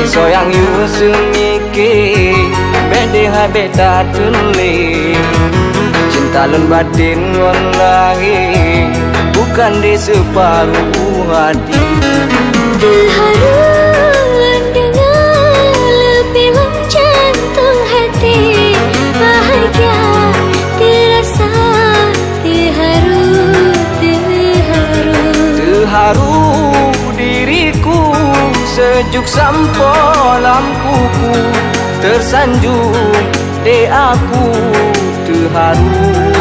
soyang yu semike bede hai beta tuli cinta lun batin wallahi bukan di separuh hati. Terharu dengar lebih jantung hati bahagia terasa terharu terharu diriku sejuk sampo lampuku tersanjung de aku terharu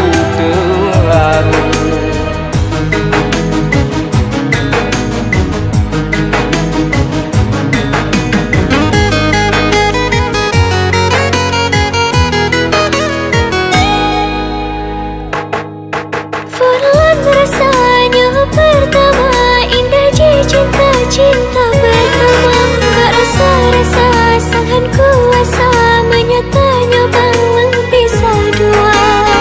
Forlan rasanya pertama indah je cinta pertama tak rasa sangat kuasa menyatanya bang mengpisah dua.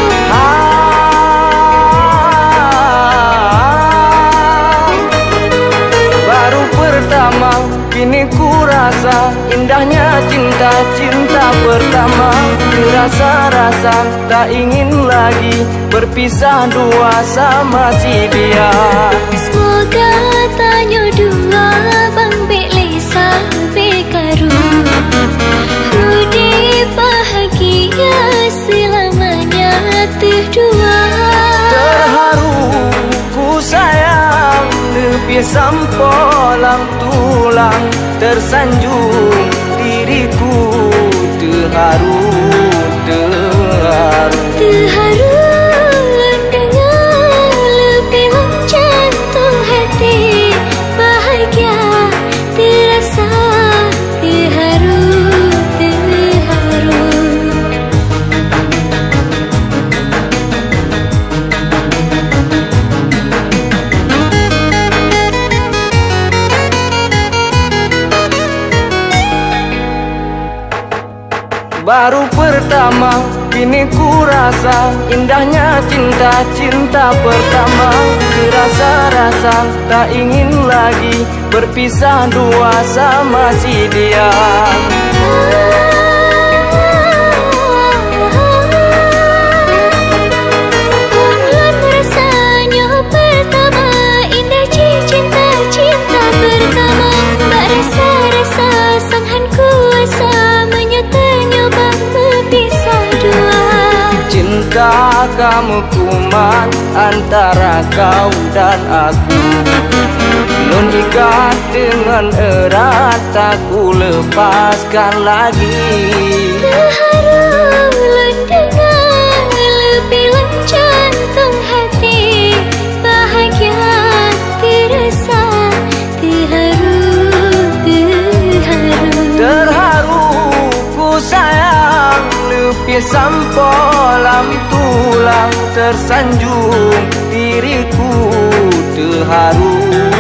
Baru pertama kini ku rasa indahnya cinta pertama. Rasa tak ingin lagi berpisah dua sama si dia. Semoga tanya dua bang beli sampai karu Rudi bahagia selamanya terdua. Terharu ku sayang lebih sampo tulang tersanjung diriku terharu dengar lebih jantung hati bahagia terasa terharu Baru pertama kini ku rasa indahnya cinta pertama. Rasa tak ingin lagi berpisah dua sama si dia. Forlan rasanya pertama indah je cinta pertama tak rasa sangat kuasa menyatanya bang berpisah dua. Cinta kamu kuman antara kau dan aku, nun ikat dengan erat tak ku lepaskan lagi. Terharu dengar lebih jantung hati bahagia terasa Terharu ku sayang lebih sampo tulang tersanjung diriku terharu.